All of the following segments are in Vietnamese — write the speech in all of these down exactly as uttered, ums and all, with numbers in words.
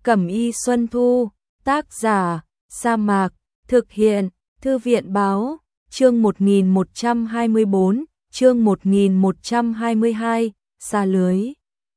Cẩm y Xuân Thu, tác giả, Sa Mạc, thực hiện, Thư viện báo, chương một nghìn một trăm hai mươi bốn, chương một nghìn một trăm hai mươi hai, xa lưới.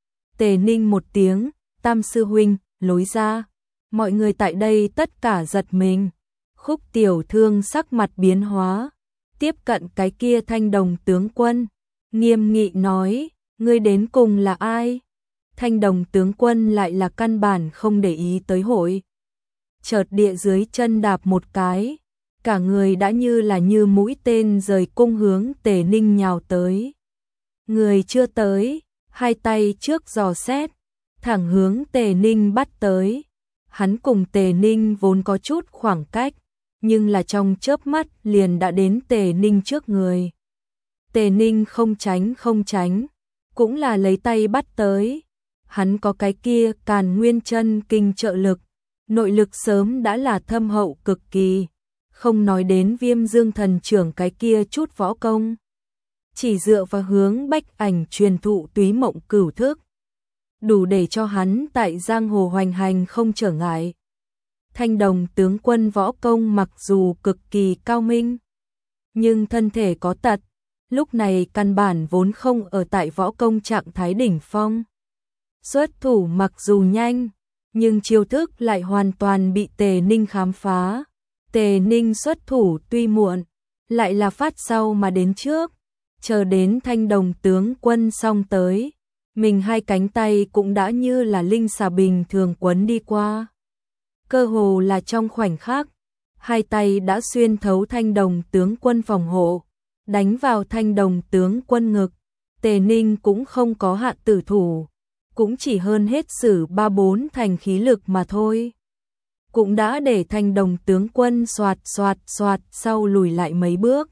Tề Ninh một tiếng, Tam sư huynh, lối ra. Mọi người tại đây tất cả giật mình. Khúc Tiểu Thương sắc mặt biến hóa, tiếp cận cái kia Thanh Đồng tướng quân, nghiêm nghị nói, ngươi đến cùng là ai? Thanh Đồng tướng quân lại là căn bản không để ý tới hội. Chợt địa dưới chân đạp một cái, cả người đã như là như mũi tên rời cung hướng Tề Ninh nhào tới. Người chưa tới, hai tay trước giò xét, thẳng hướng Tề Ninh bắt tới. Hắn cùng Tề Ninh vốn có chút khoảng cách, nhưng là trong chớp mắt liền đã đến Tề Ninh trước người. Tề Ninh không tránh không tránh, cũng là lấy tay bắt tới. Hắn có cái kia Càn Nguyên chân kinh trợ lực, nội lực sớm đã là thâm hậu cực kỳ, không nói đến Viêm Dương thần trưởng cái kia chút võ công. Chỉ dựa vào hướng bách ảnh truyền thụ túy mộng cửu thức, đủ để cho hắn tại giang hồ hoành hành không trở ngại. Thanh Đồng tướng quân võ công mặc dù cực kỳ cao minh, nhưng thân thể có tật, lúc này căn bản vốn không ở tại võ công trạng thái đỉnh phong. Xuất thủ mặc dù nhanh, nhưng chiêu thức lại hoàn toàn bị Tề Ninh khám phá. Tề Ninh xuất thủ tuy muộn, lại là phát sau mà đến trước, chờ đến Thanh Đồng tướng quân xong tới, mình hai cánh tay cũng đã như là linh xà bình thường quấn đi qua. Cơ hồ là trong khoảnh khắc, hai tay đã xuyên thấu Thanh Đồng tướng quân phòng hộ, đánh vào Thanh Đồng tướng quân ngực. Tề Ninh cũng không có hạ tử thủ, cũng chỉ hơn hết sử ba bốn thành khí lực mà thôi. Cũng đã để Thanh Đồng tướng quân xoạt xoạt xoạt sau lùi lại mấy bước.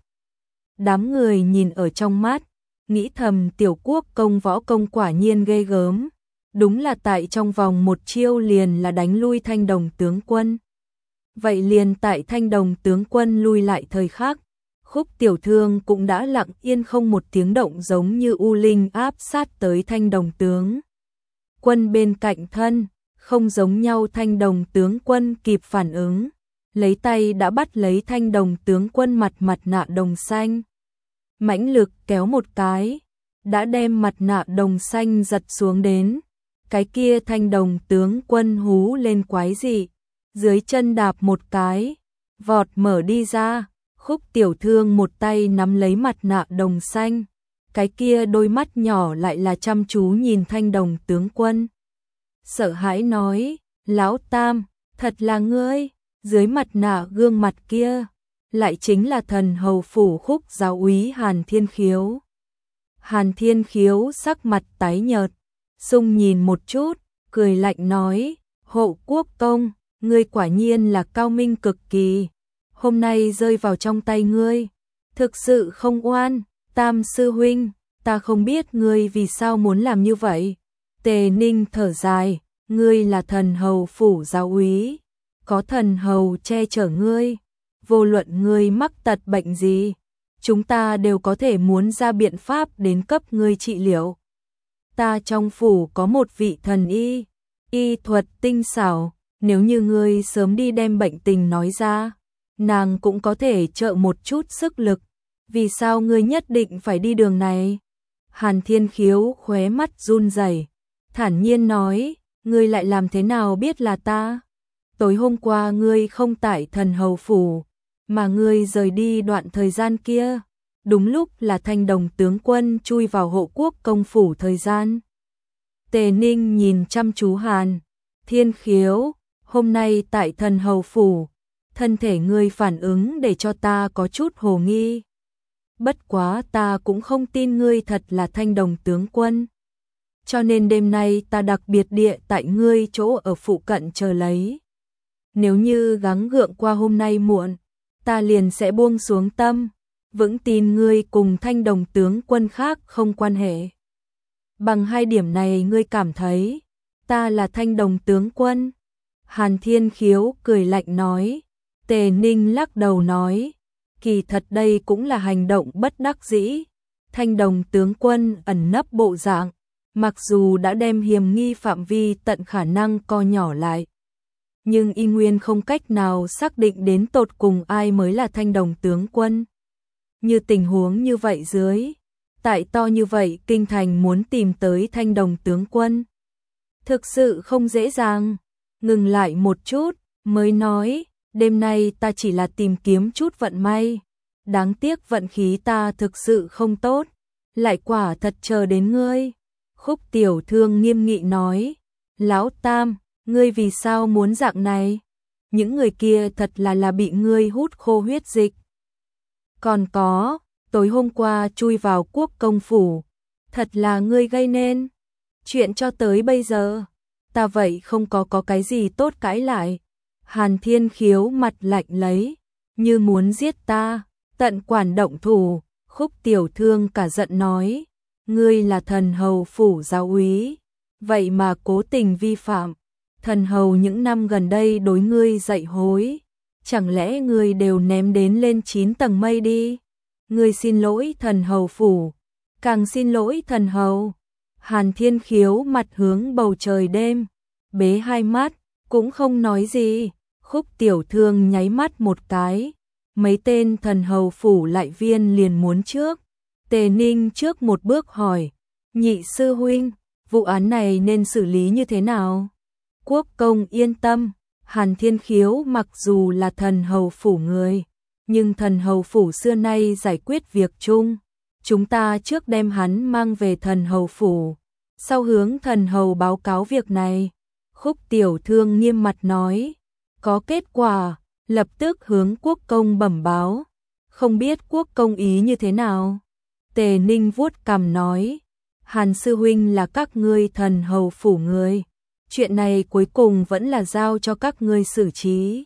Đám người nhìn ở trong mắt, nghĩ thầm tiểu quốc công võ công quả nhiên ghê gớm. Đúng là tại trong vòng một chiêu liền là đánh lui Thanh Đồng tướng quân. Vậy liền tại Thanh Đồng tướng quân lui lại thời khắc, Khúc Tiểu Thương cũng đã lặng yên không một tiếng động giống như u linh áp sát tới Thanh Đồng tướng quân bên cạnh thân, không giống nhau. Thanh Đồng tướng quân kịp phản ứng, lấy tay đã bắt lấy Thanh Đồng tướng quân mặt mặt nạ đồng xanh. Mãnh lực kéo một cái, đã đem mặt nạ đồng xanh giật xuống đến. Cái kia Thanh Đồng tướng quân hú lên quái dị, dưới chân đạp một cái, vọt mở đi ra. Khúc Tiểu Thương một tay nắm lấy mặt nạ đồng xanh, cái kia đôi mắt nhỏ lại là chăm chú nhìn Thanh Đồng tướng quân. Sợ hãi nói, Lão Tam, thật là ngươi. Dưới mặt nạ gương mặt kia, lại chính là thần hầu phủ Khúc giáo úy Hàn Thiên Khiếu. Hàn Thiên Khiếu sắc mặt tái nhợt, sung nhìn một chút, cười lạnh nói, Hộ quốc công, ngươi quả nhiên là cao minh cực kỳ. Hôm nay rơi vào trong tay ngươi, thực sự không oan. Tam sư huynh, ta không biết ngươi vì sao muốn làm như vậy. Tề Ninh thở dài, ngươi là thần hầu phủ giáo úy, có thần hầu che chở ngươi, vô luận ngươi mắc tật bệnh gì, chúng ta đều có thể muốn ra biện pháp đến cấp ngươi trị liệu. Ta trong phủ có một vị thần y, y thuật tinh xảo, nếu như ngươi sớm đi đem bệnh tình nói ra, nàng cũng có thể trợ một chút sức lực. Vì sao ngươi nhất định phải đi đường này? Hàn Thiên Khiếu khóe mắt run rẩy, thản nhiên nói, ngươi lại làm thế nào biết là ta? Tối hôm qua ngươi không tại thần hầu phủ, mà ngươi rời đi đoạn thời gian kia, đúng lúc là Thanh Đồng tướng quân chui vào hộ quốc công phủ thời gian. Tề Ninh nhìn chăm chú Hàn Thiên Khiếu, hôm nay tại thần hầu phủ, thân thể ngươi phản ứng để cho ta có chút hồ nghi. Bất quá ta cũng không tin ngươi thật là Thanh Đồng tướng quân, cho nên đêm nay ta đặc biệt địa tại ngươi chỗ ở phụ cận chờ lấy. Nếu như gắng gượng qua hôm nay muộn, ta liền sẽ buông xuống tâm, vững tin ngươi cùng Thanh Đồng tướng quân khác không quan hệ. Bằng hai điểm này ngươi cảm thấy ta là Thanh Đồng tướng quân? Hàn Thiên Khiếu cười lạnh nói. Tề Ninh lắc đầu nói, kỳ thật đây cũng là hành động bất đắc dĩ. Thanh Đồng tướng quân ẩn nấp bộ dạng, Mặc dù đã đem hiểm nghi phạm vi tận khả năng co nhỏ lại, nhưng y nguyên không cách nào xác định đến tột cùng ai mới là Thanh Đồng tướng quân. Như tình huống như vậy dưới, tại to như vậy kinh thành muốn tìm tới Thanh Đồng tướng quân, thực sự không dễ dàng. Ngừng lại một chút, mới nói, đêm nay ta chỉ là tìm kiếm chút vận may. Đáng tiếc vận khí ta thực sự không tốt, lại quả thật chờ đến ngươi. Khúc Tiểu Thương nghiêm nghị nói, Lão Tam, ngươi vì sao muốn dạng này? Những người kia thật là là bị ngươi hút khô huyết dịch. Còn có, tối hôm qua chui vào quốc công phủ, thật là ngươi gây nên. Chuyện cho tới bây giờ, ta vậy không có có cái gì tốt cãi lại. Hàn Thiên Khiếu mặt lạnh lấy, như muốn giết ta, tận quản động thủ. Khúc Tiểu Thương cả giận nói, ngươi là thần hầu phủ giáo úy, vậy mà cố tình vi phạm. Thần hầu những năm gần đây đối ngươi dạy hối, chẳng lẽ ngươi đều ném đến lên chín tầng mây đi? Ngươi xin lỗi thần hầu phủ, càng xin lỗi thần hầu. Hàn Thiên Khiếu mặt hướng bầu trời đêm, bế hai mắt, cũng không nói gì. Khúc Tiểu Thương nháy mắt một cái, mấy tên thần hầu phủ lại viên liền muốn trước. Tề Ninh trước một bước hỏi, nhị sư huynh, vụ án này nên xử lý như thế nào? Quốc công yên tâm, Hàn Thiên Khiếu mặc dù là thần hầu phủ người, nhưng thần hầu phủ xưa nay giải quyết việc chung. Chúng ta trước đem hắn mang về thần hầu phủ, sau hướng thần hầu báo cáo việc này. Khúc Tiểu Thương nghiêm mặt nói, có kết quả, lập tức hướng quốc công bẩm báo. Không biết quốc công ý như thế nào? Tề Ninh vuốt cằm nói, Hàn sư huynh là các ngươi thần hầu phủ người, chuyện này cuối cùng vẫn là giao cho các ngươi xử trí.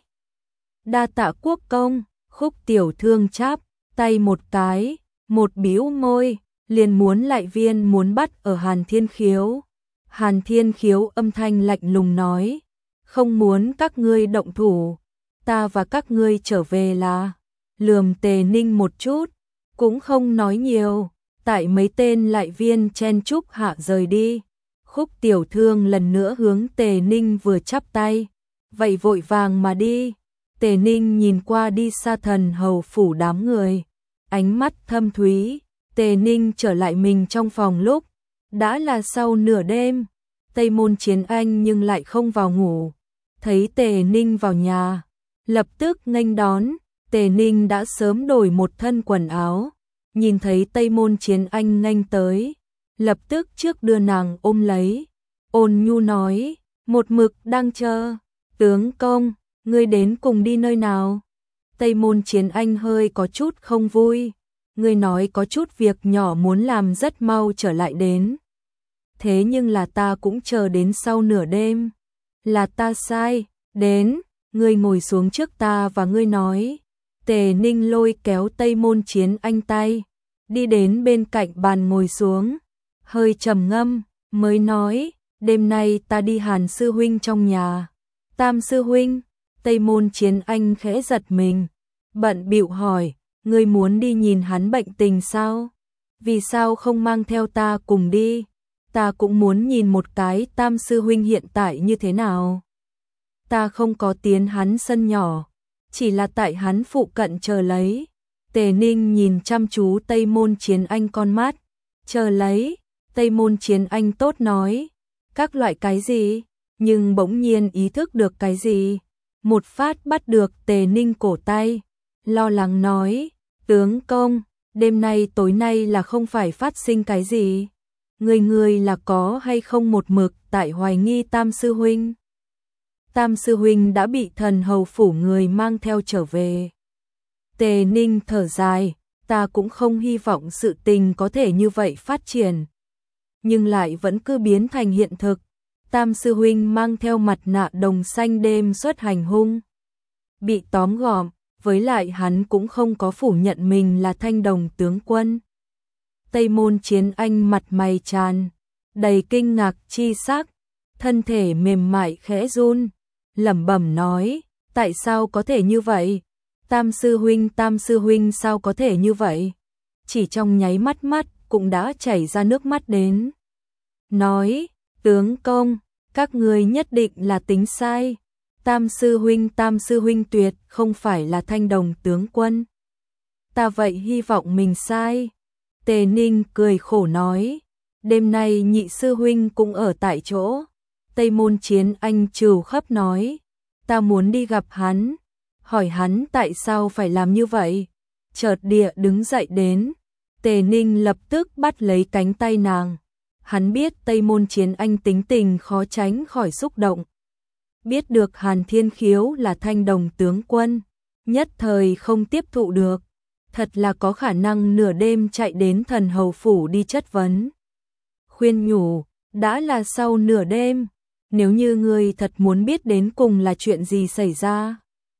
Đa tạ quốc công. Khúc Tiểu Thương chắp tay một cái, một bĩu môi, liền muốn lại viên muốn bắt ở Hàn Thiên Khiếu. Hàn Thiên Khiếu âm thanh lạnh lùng nói, không muốn các ngươi động thủ, ta và các ngươi trở về là. Lườm Tề Ninh một chút, cũng không nói nhiều, tại mấy tên lại viên chen chúc hạ rời đi. Khúc Tiểu Thương lần nữa hướng Tề Ninh vừa chắp tay, vậy vội vàng mà đi. Tề Ninh nhìn qua đi xa thần hầu phủ đám người, ánh mắt thâm thúy. Tề Ninh trở lại mình trong phòng lúc đã là sau nửa đêm. Tây Môn Chiến Anh nhưng lại không vào ngủ, thấy Tề Ninh vào nhà, lập tức nghênh đón. Tề Ninh đã sớm đổi một thân quần áo, nhìn thấy Tây Môn Chiến Anh nghênh tới, lập tức trước đưa nàng ôm lấy, ôn nhu nói, một mực đang chờ. Tướng công, ngươi đến cùng đi nơi nào? Tây Môn Chiến Anh hơi có chút không vui, ngươi nói có chút việc nhỏ muốn làm rất mau trở lại đến. Thế nhưng là ta cũng chờ đến sau nửa đêm. Là ta sai, đến, ngươi ngồi xuống trước ta và ngươi nói. Tề Ninh lôi kéo Tây Môn Chiến Anh tay, đi đến bên cạnh bàn ngồi xuống, hơi trầm ngâm, mới nói, đêm nay ta đi Hàn sư huynh trong nhà. Tam sư huynh? Tây Môn Chiến Anh khẽ giật mình, bận bịu hỏi, ngươi muốn đi nhìn hắn bệnh tình sao? Vì sao không mang theo ta cùng đi? Ta cũng muốn nhìn một cái Tam sư huynh hiện tại như thế nào. Ta không có tiến hắn sân nhỏ, chỉ là tại hắn phụ cận chờ lấy. Tề Ninh nhìn chăm chú Tây Môn Chiến Anh con mắt, chờ lấy. Tây Môn Chiến Anh tốt nói, các loại cái gì, nhưng bỗng nhiên ý thức được cái gì, một phát bắt được Tề Ninh cổ tay, lo lắng nói, tướng công, đêm nay tối nay là không phải phát sinh cái gì, người người là có hay không một mực tại hoài nghi Tam sư huynh. Tam sư huynh đã bị thần hầu phủ người mang theo trở về. Tề Ninh thở dài, ta cũng không hy vọng sự tình có thể như vậy phát triển, nhưng lại vẫn cứ biến thành hiện thực. Tam sư huynh mang theo mặt nạ đồng xanh đêm xuất hành hung, bị tóm gọn, với lại hắn cũng không có phủ nhận mình là Thanh Đồng tướng quân. Tây Môn Chiến Anh mặt mày tràn đầy kinh ngạc chi sắc, thân thể mềm mại khẽ run, lẩm bẩm nói, tại sao có thể như vậy? Tam sư huynh, Tam sư huynh sao có thể như vậy? Chỉ trong nháy mắt mắt cũng đã chảy ra nước mắt đến. nói, tướng công, các ngươi nhất định là tính sai. Tam sư huynh, tam sư huynh tuyệt không phải là Thanh Đồng tướng quân. Ta vậy hy vọng mình sai. Tề Ninh cười khổ nói, đêm nay nhị sư huynh cũng ở tại chỗ. Tây Môn Chiến Anh trừu khắp nói, ta muốn đi gặp hắn, hỏi hắn tại sao phải làm như vậy. Chợt địa đứng dậy đến, Tề Ninh lập tức bắt lấy cánh tay nàng. Hắn biết Tây Môn Chiến Anh tính tình khó tránh khỏi xúc động. Biết được Hàn Thiên Khiếu là Thanh Đồng tướng quân, nhất thời không tiếp thụ được. Thật là có khả năng nửa đêm chạy đến Thần Hầu Phủ đi chất vấn. Khuyên nhủ, đã là sau nửa đêm, nếu như ngươi thật muốn biết đến cùng là chuyện gì xảy ra,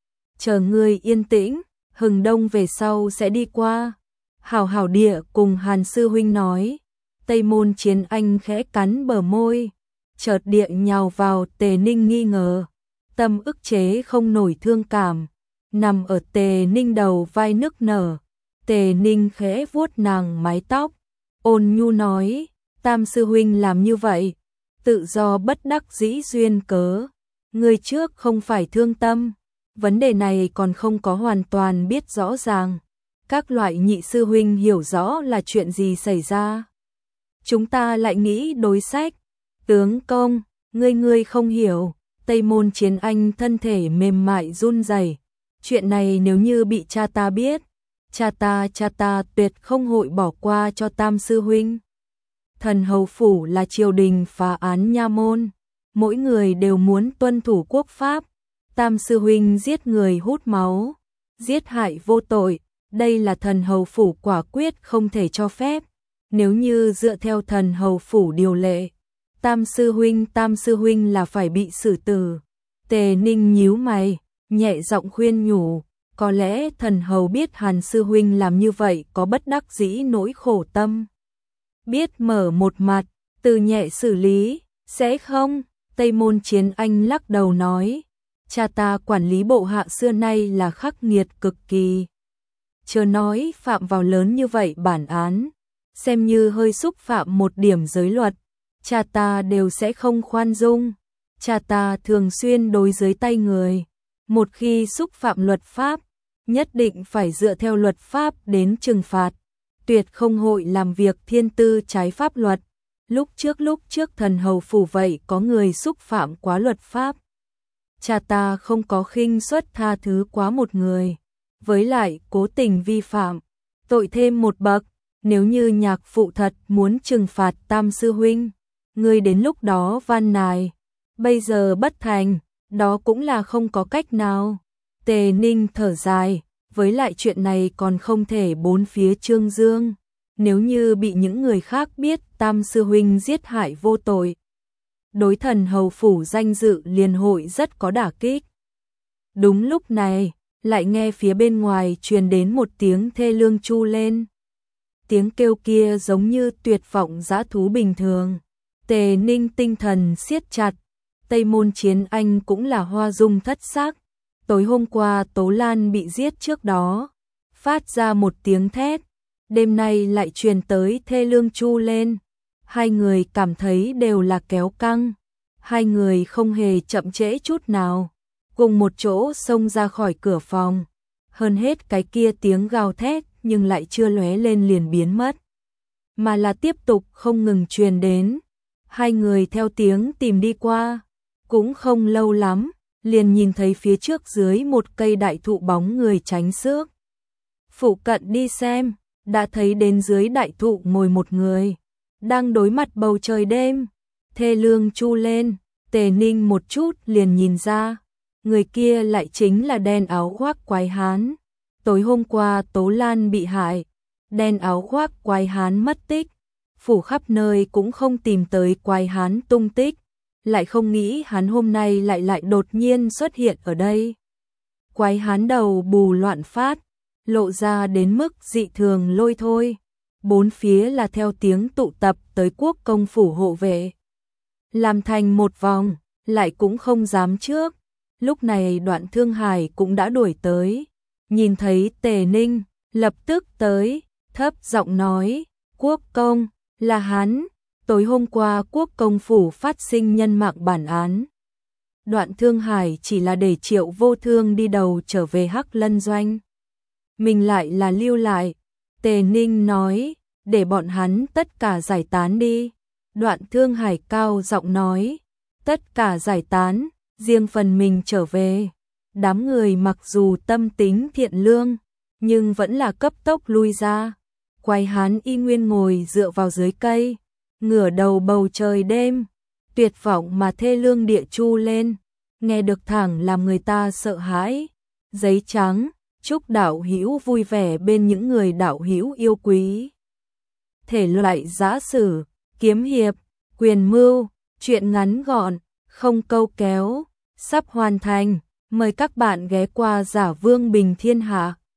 chờ ngươi yên tĩnh, hừng đông về sau sẽ đi qua. Hảo hảo địa cùng Hàn sư huynh nói. Tây Môn Chiến Anh khẽ cắn bờ môi, chợt địa nhào vào Tề Ninh nghi ngờ, tâm ức chế không nổi thương cảm, nằm ở Tề Ninh đầu vai nức nở. Tề Ninh khẽ vuốt nàng mái tóc, ôn nhu nói, tam sư huynh làm như vậy, tự do bất đắc dĩ duyên cớ. Người trước không phải thương tâm, vấn đề này còn không có hoàn toàn biết rõ ràng. Các loại nhị sư huynh hiểu rõ là chuyện gì xảy ra. Chúng ta lại nghĩ đối sách. Tướng công, ngươi ngươi không hiểu. Tây Môn Chiến Anh thân thể mềm mại run rẩy. Chuyện này nếu như bị cha ta biết, cha ta cha ta tuyệt không hội bỏ qua cho tam sư huynh. Thần Hầu Phủ là triều đình phá án nha môn, mỗi người đều muốn tuân thủ quốc pháp. Tam sư huynh giết người hút máu, giết hại vô tội, đây là Thần Hầu Phủ quả quyết không thể cho phép. Nếu như dựa theo Thần Hầu Phủ điều lệ, tam sư huynh tam sư huynh là phải bị xử tử. Tề Ninh nhíu mày, nhẹ giọng khuyên nhủ, có lẽ Thần Hầu biết Hàn sư huynh làm như vậy có bất đắc dĩ nỗi khổ tâm, biết mở một mặt, từ nhẹ xử lý, sẽ không? Tây Môn Chiến Anh lắc đầu nói, cha ta quản lý bộ hạ xưa nay là khắc nghiệt cực kỳ. Chớ nói phạm vào lớn như vậy bản án, xem như hơi xúc phạm một điểm giới luật, cha ta đều sẽ không khoan dung. Cha ta thường xuyên đối dưới tay người, một khi xúc phạm luật pháp, nhất định phải dựa theo luật pháp đến trừng phạt, tuyệt không hội làm việc thiên tư trái pháp luật. Lúc trước lúc trước Thần Hầu Phủ vậy có người xúc phạm quá luật pháp, cha ta không có khinh suất tha thứ quá một người, với lại cố tình vi phạm, tội thêm một bậc. Nếu như nhạc phụ thật muốn trừng phạt tam sư huynh, người đến lúc đó van nài, bây giờ bất thành, đó cũng là không có cách nào. Tề Ninh thở dài, với lại chuyện này còn không thể bốn phía trương dương, nếu như bị những người khác biết tam sư huynh giết hại vô tội, đối Thần Hầu Phủ danh dự liền hội rất có đả kích. Đúng lúc này, lại nghe phía bên ngoài truyền đến một tiếng thê lương chu lên. Tiếng kêu kia giống như tuyệt vọng dã thú bình thường. Tề Ninh tinh thần siết chặt, Tây Môn Chiến Anh cũng là hoa dung thất sắc. Tối hôm qua Tố Lan bị giết trước đó, phát ra một tiếng thét, đêm nay lại truyền tới thê lương chu lên. Hai người cảm thấy đều là kéo căng, hai người không hề chậm trễ chút nào, cùng một chỗ xông ra khỏi cửa phòng. Hơn hết cái kia tiếng gào thét nhưng lại chưa lóe lên liền biến mất, mà là tiếp tục không ngừng truyền đến. Hai người theo tiếng tìm đi qua, cũng không lâu lắm, liền nhìn thấy phía trước dưới một cây đại thụ bóng người tránh xước. Phụ cận đi xem, đã thấy đến dưới đại thụ ngồi một người, đang đối mặt bầu trời đêm, thê lương chu lên. Tề Ninh một chút liền nhìn ra, người kia lại chính là đen áo khoác quái hán. Tối hôm qua Tố Lan bị hại, đen áo khoác quái hán mất tích, phủ khắp nơi cũng không tìm tới quái hán tung tích, lại không nghĩ hắn hôm nay lại lại đột nhiên xuất hiện ở đây. Quái hán đầu bù loạn phát, lộ ra đến mức dị thường lôi thôi, bốn phía là theo tiếng tụ tập tới quốc công phủ hộ vệ, làm thành một vòng, lại cũng không dám trước. Lúc này Đoạn Thương Hải cũng đã đuổi tới, nhìn thấy Tề Ninh, lập tức tới, thấp giọng nói, quốc công, là hắn. Tối hôm qua Quốc công phủ phát sinh nhân mạng bản án. Đoạn Thương Hải chỉ là để Triệu Vô Thương đi đầu trở về Hắc Lân Doanh. Mình lại là lưu lại. Tề Ninh nói, để bọn hắn tất cả giải tán đi. Đoạn Thương Hải cao giọng nói, tất cả giải tán, riêng phần mình trở về. Đám người mặc dù tâm tính thiện lương, nhưng vẫn là cấp tốc lui ra. Quái Hán y nguyên ngồi dựa vào dưới cây, ngửa đầu bầu trời đêm, tuyệt vọng mà thê lương địa chu lên, nghe được thẳng làm người ta sợ hãi. Giấy trắng, chúc đạo hữu vui vẻ bên những người đạo hữu yêu quý. Thể loại giã sử, kiếm hiệp, quyền mưu, truyện ngắn gọn, không câu kéo, sắp hoàn thành. Mời các bạn ghé qua Giả Vương Bình Thiên Hạ.